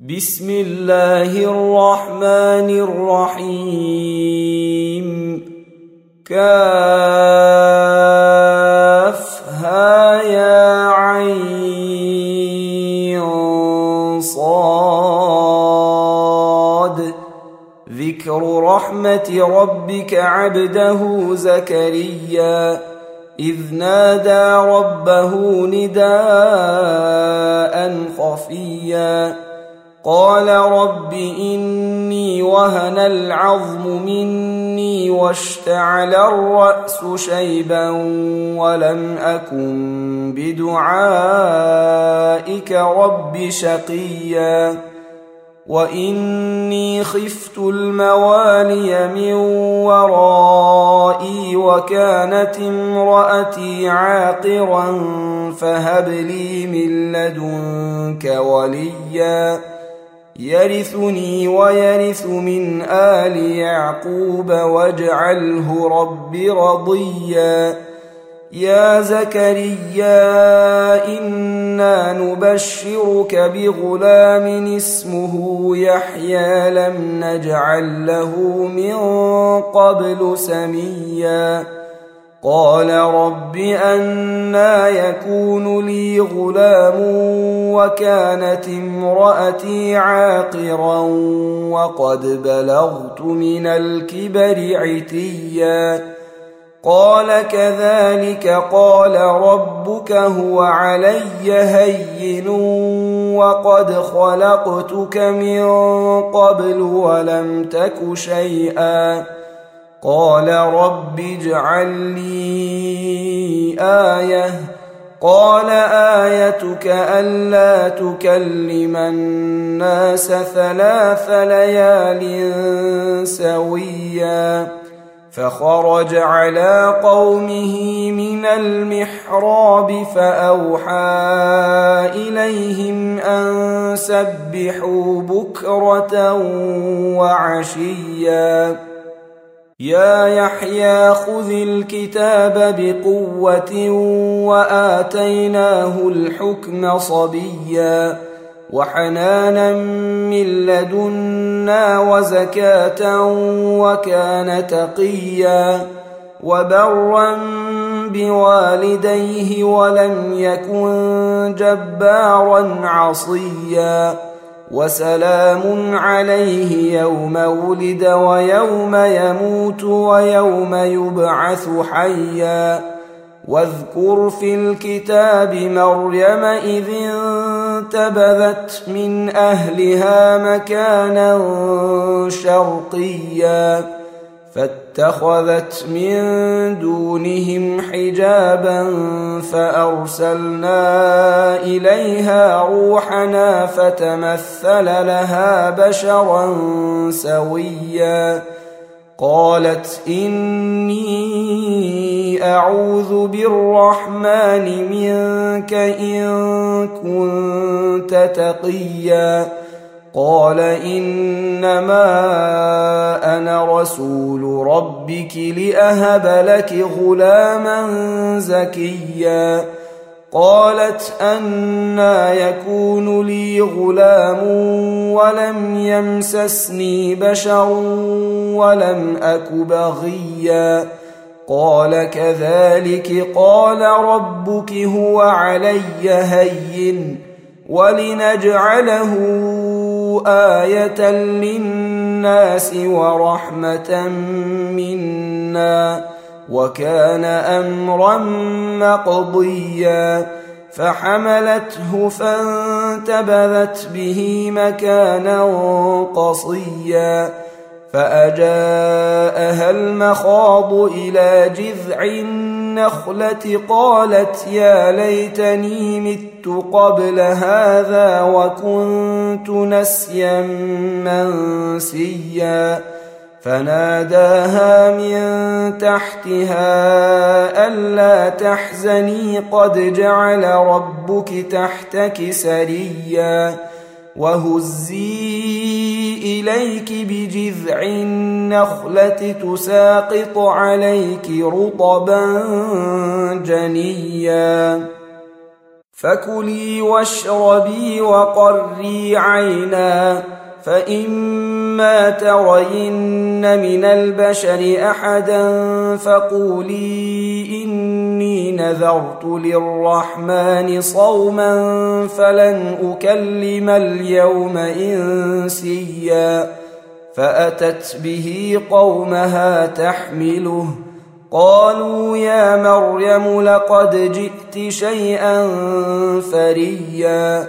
بسم الله الرحمن الرحيم. كافها يا عين صاد. ذكر رحمة ربك عبده زكريا إذ نادى ربه نداء خفيا قال رب إني وهن العظم مني واشتعل الرأس شيبا ولم أكن بدعائك رب شقيا وإني خفت الموالي من ورائي وكانت امرأتي عاقرا فهب لي من لدنك وليا يرثني ويرث من آل يعقوب واجعله رب رضيا. يا زكريا إنا نبشرك بغلام اسمه يحيى لم نجعل له من قبل سميا قال رب أنى يكون لي غلام وكانت امرأتي عاقرا وقد بلغت من الكبر عتيا قال كذلك قال ربك هو علي هين وقد خلقتك من قبل ولم تك شيئا قال رب اجعل لي آية قال آيتك ألا تكلم الناس 3 ليال سويا فخرج على قومه من المحراب فأوحى إليهم أن سبحوا بكرة وعشيا. يا يحيى خذ الكتاب بقوة وآتيناه الحكم صبيا وحنانا من لدنا وزكاة وكان تقيا وبرا بوالديه ولم يكن جبارا عصيا وسلام عليه يوم ولد ويوم يموت ويوم يبعث حيا. واذكر في الكتاب مريم إذ انتبذت من أهلها مكانا شرقيا فاتخذت من دونهم حجابا فأرسلنا إليها روحنا فتمثل لها بشرا سويا قالت إني أعوذ بالرحمن منك إن كنت تقيا قال إنما أنا رسول ربك لأهب لك غلاما زكيا قالت أنى يكون لي غلام ولم يمسسني بشر ولم أك بغيا قال كذلك قال ربك هو علي هين ولنجعله آية للناس ورحمة منا وكان أمرا مقضيا فحملته فانتبذت به مكانا قصيا فأجاءها المخاض إلى جذع النخلة قالت يا ليتني مت قبل هذا وكنت نسيا منسيا فناداها من تحتها ألا تحزني قد جعل ربك تحتك سريا وهزي إليك بجذع النخلة تساقط عليك رطبا جنيا فكلي واشربي وقري عينا، فإما ترين من البشر أحدا فقولي إني نذرت للرحمن صوما فلن أكلم اليوم إنسيا. فأتت به قومها تحمله، قالوا يا مريم لقد جئت شيئا فريا.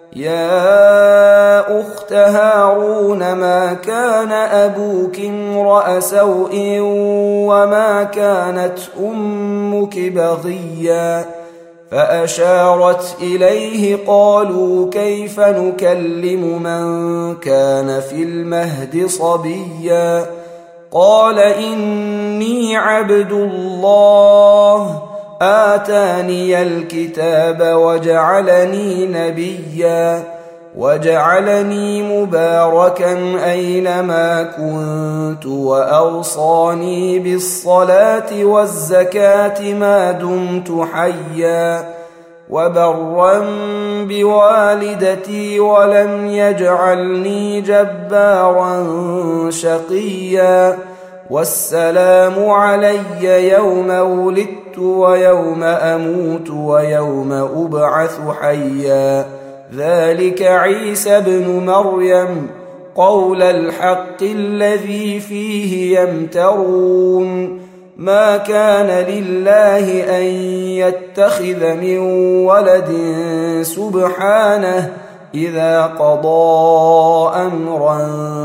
يا أخت هارون ما كان أبوك امرأ سوء وما كانت أمك بغيا. فأشارت إليه، قالوا كيف نكلم من كان في المهد صبيا. قال إني عبد الله آتاني الكتاب وجعلني نبيا وجعلني مباركا أينما كنت وأوصاني بالصلاة والزكاة ما دمت حيا وبرا بوالدتي ولم يجعلني جبارا شقيا. والسلام علي يوم ولدت ويوم أموت ويوم أبعث حيا. ذلك عيسى ابن مريم قول الحق الذي فيه يمترون. ما كان لله أن يتخذ من ولد سبحانه، إذا قضى أمرا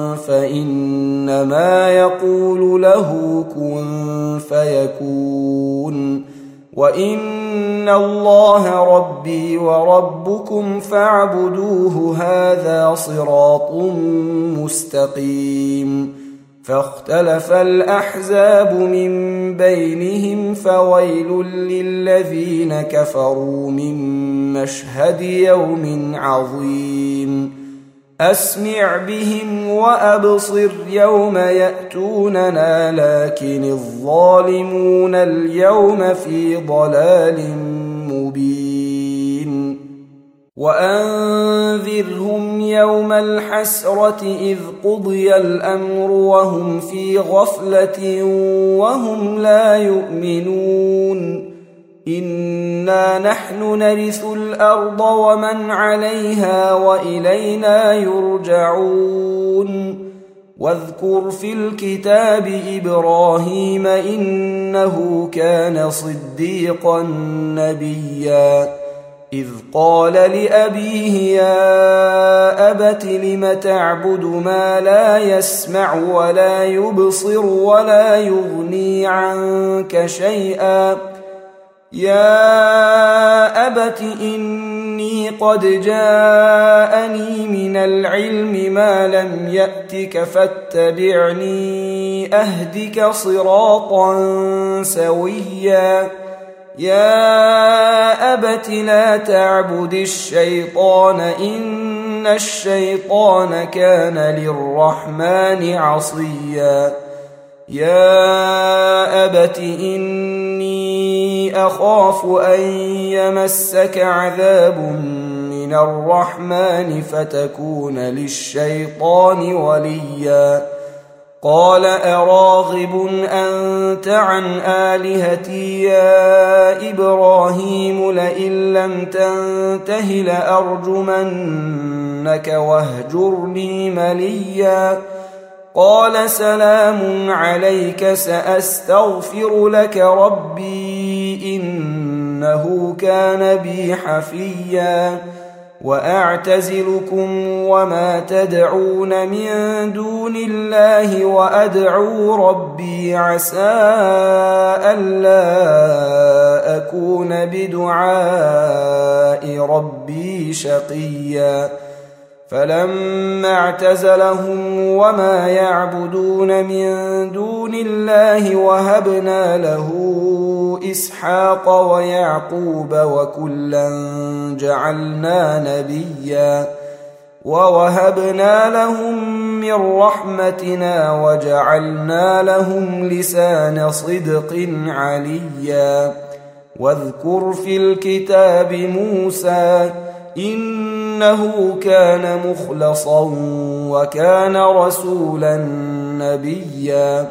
فإنما يقول له كن فيكون. وإن الله ربي وربكم فاعبدوه، هذا صراط مستقيم. فاختلف الأحزاب من بينهم، فويل للذين كفروا من مشهد يوم عظيم. أسمع بهم وأبصر يوم يأتوننا، لكن الظالمون اليوم في ضلال مبين. وأنذرهم يوم الحسرة إذ قضي الأمر وهم في غفلة وهم لا يؤمنون. إنا نحن نرث الأرض ومن عليها وإلينا يرجعون. واذكر في الكتاب إبراهيم إنه كان صديقا نبيا، إذ قال لأبيه يا أبت لم تعبد ما لا يسمع ولا يبصر ولا يغني عنك شيئا. يا أبت إني قد جاءني من العلم ما لم يأتك فاتبعني أهدك صراطا سويا. يا أبت لا تعبد الشيطان إن الشيطان كان للرحمن عصيا. يا أبت إني أخاف أن يمسك عذاب من الرحمن فتكون للشيطان وليا. قال أراغب أنت عن آلهتي يا إبراهيم لئن لم تنته لأرجمنك واهجرني مليا. قال سلام عليك سأستغفر لك ربي إنه كان بي حفيا. وأعتزلكم وما تدعون من دون الله وأدعو ربي عسى ألا أكون بدعاء ربي شقيا. فلما اعتزلهم وما يعبدون من دون الله وهبنا له إسحاق ويعقوب وكلا جعلنا نبيا. ووهبنا لهم من رحمتنا وجعلنا لهم لسان صدق عليا. واذكر في الكتاب موسى إنه كان مخلصا وكان رسولا نبيا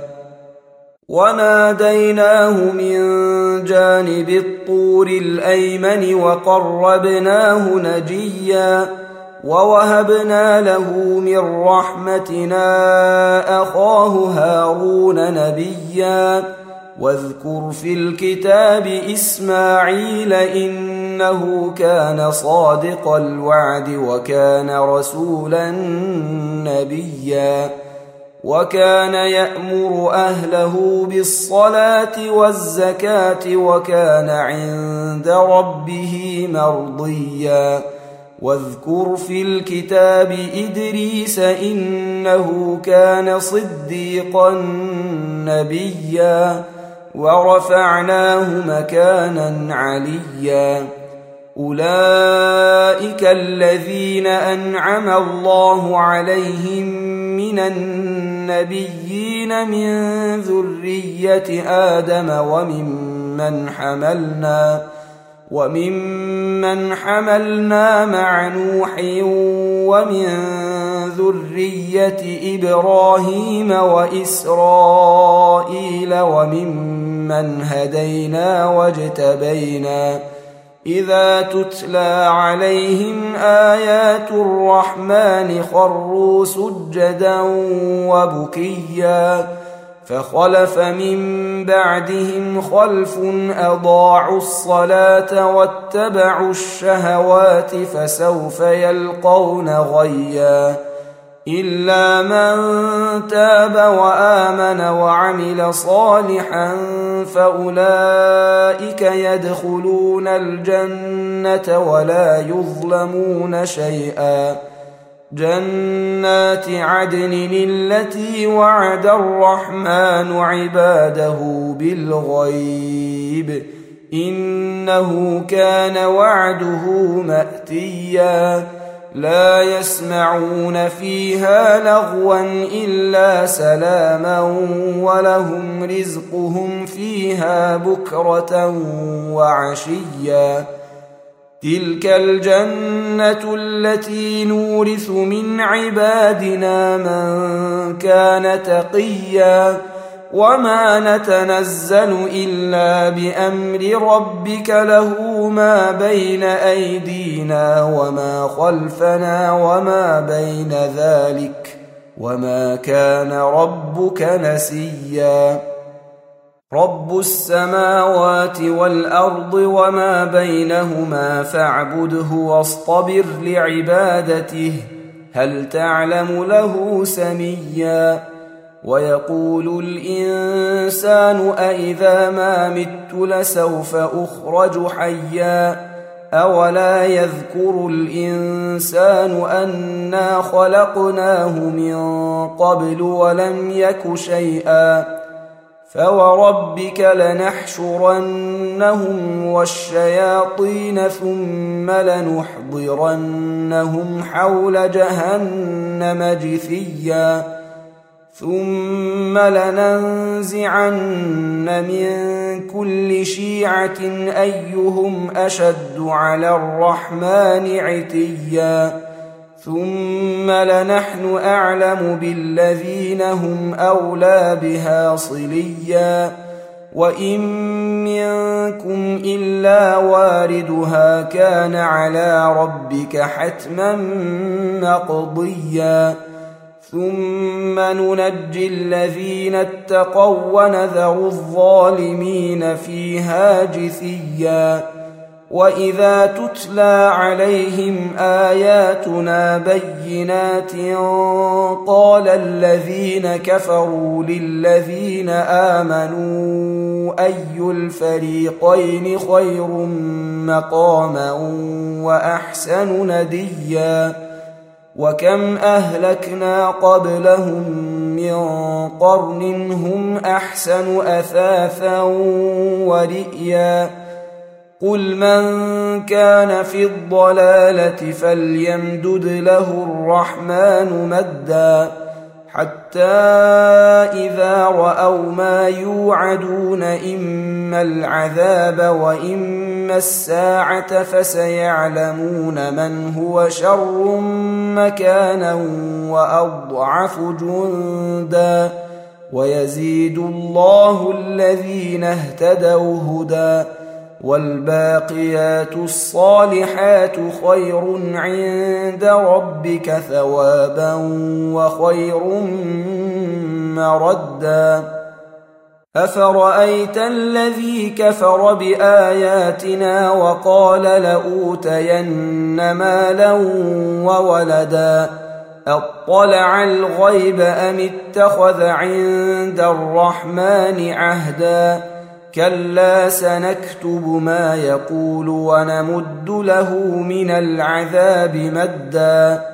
وناديناه من جانب الطور الأيمن وقربناه نجيا ووهبنا له من رحمتنا أخاه هارون نبيا واذكر في الكتاب إسماعيل إنه كان صادق الوعد وكان رسولا نبيا وكان يأمر أهله بالصلاة والزكاة وكان عند ربه مرضيا واذكر في الكتاب إدريس إنه كان صديقا نبيا ورفعناه مكانا عليا أولئك الذين أنعم الله عليهم من النبيين من ذرية آدم وممن حملنا مع نوح ومن ذرية إبراهيم وإسرائيل وممن هدينا واجتبينا إذا تتلى عليهم آيات الرحمن خروا سجدا وبكيا فخلف من بعدهم خلف أضاعوا الصلاة واتبعوا الشهوات فسوف يلقون غيا إلا من تاب وآمن وعمل صالحا فأولئك يدخلون الجنة ولا يظلمون شيئا جنات عدن التي وعد الرحمن عباده بالغيب إنه كان وعده مأتيا لا يسمعون فيها لغوا إلا سلاما ولهم رزقهم فيها بكرة وعشيا تلك الجنة التي نورث من عبادنا من كان تقيا وما نتنزل إلا بأمر ربك له ما بين أيدينا وما خلفنا وما بين ذلك وما كان ربك نسيا رب السماوات والأرض وما بينهما فاعبده واصطبر لعبادته هل تعلم له سميا ويقول الإنسان أإذا ما مت لسوف أخرج حيا أولا يذكر الإنسان أنا خلقناه من قبل ولم يك شيئا فوربك لنحشرنهم والشياطين ثم لنحضرنهم حول جهنم جثيا ثم لننزعن من كل شيعة أيهم أشد على الرحمن عتيا ثم لنحن أعلم بالذين هم أولى بها صليا وإن منكم إلا واردها كان على ربك حتما مقضيا ثم ننجي الذين اتقوا ونذر الظالمين فيها جثيا وإذا تتلى عليهم آياتنا بينات قال الذين كفروا للذين آمنوا أي الفريقين خير مقاما وأحسن نديا وكم أهلكنا قبلهم من قرن هم أحسن أثاثا ورئيا قل من كان في الضلالة فليمدد له الرحمن مدا حتى إذا رأوا ما يوعدون إما العذاب وإما الساعة فسيعلمون من هو شر مكانا وأضعف جندا ويزيد الله الذين اهتدوا هدى والباقيات الصالحات خير عند ربك ثوابا وخير مردا أفرأيت الذي كفر بآياتنا وقال لأوتين مالا وولدا أطلع الغيب أم اتخذ عند الرحمن عهدا كلا سنكتب ما يقول ونمد له من العذاب مدا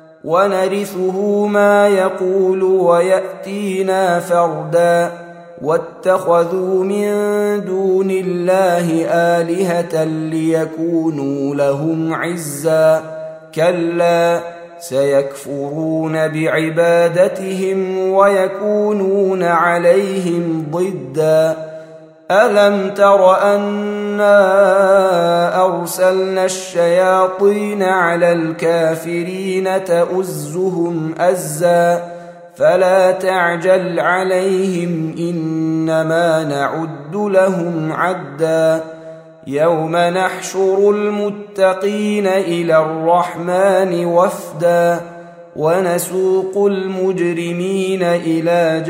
ونرثه ما يقول ويأتينا فردا واتخذوا من دون الله آلهة ليكونوا لهم عزا كلا سيكفرون بعبادتهم ويكونون عليهم ضدا ألم تر أنا أرسلنا الشياطين على الكافرين تؤزهم أزا فلا تعجل عليهم إنما نعد لهم عدا يوم نحشر المتقين إلى الرحمن وفدا ونسوق المجرمين إلى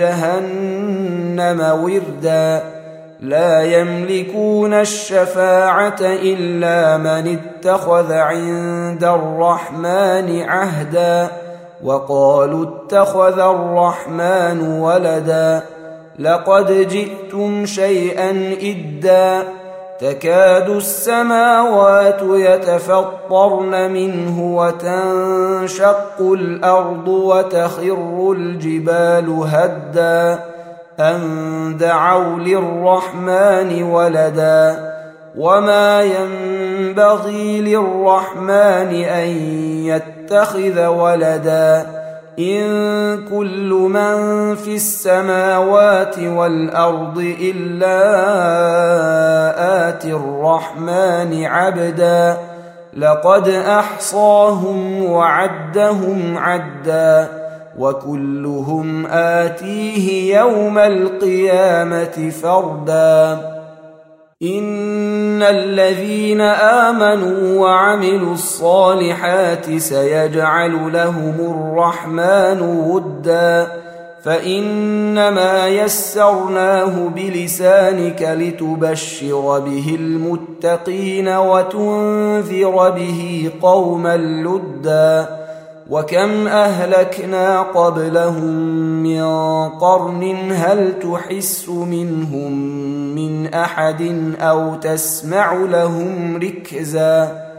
جهنم وردا لا يملكون الشفاعة إلا من اتخذ عند الرحمن عهدا وقالوا اتخذ الرحمن ولدا لقد جئتم شيئا إدا تكاد السماوات يتفطرن منه وتنشق الأرض وتخر الجبال هدا أن دعوا للرحمن ولدا وما ينبغي للرحمن أن يتخذ ولدا إن كل من في السماوات والأرض إلا آتي الرحمن عبدا لقد أحصاهم وعدهم عدا وكلهم آتيه يوم القيامة فردا إن الذين آمنوا وعملوا الصالحات سيجعل لهم الرحمن ودا فإنما يسرناه بلسانك لتبشر به المتقين وتنذر به قوما لدا وكم أهلكنا قبلهم من قرن هل تحس منهم من أحد أو تسمع لهم ركزا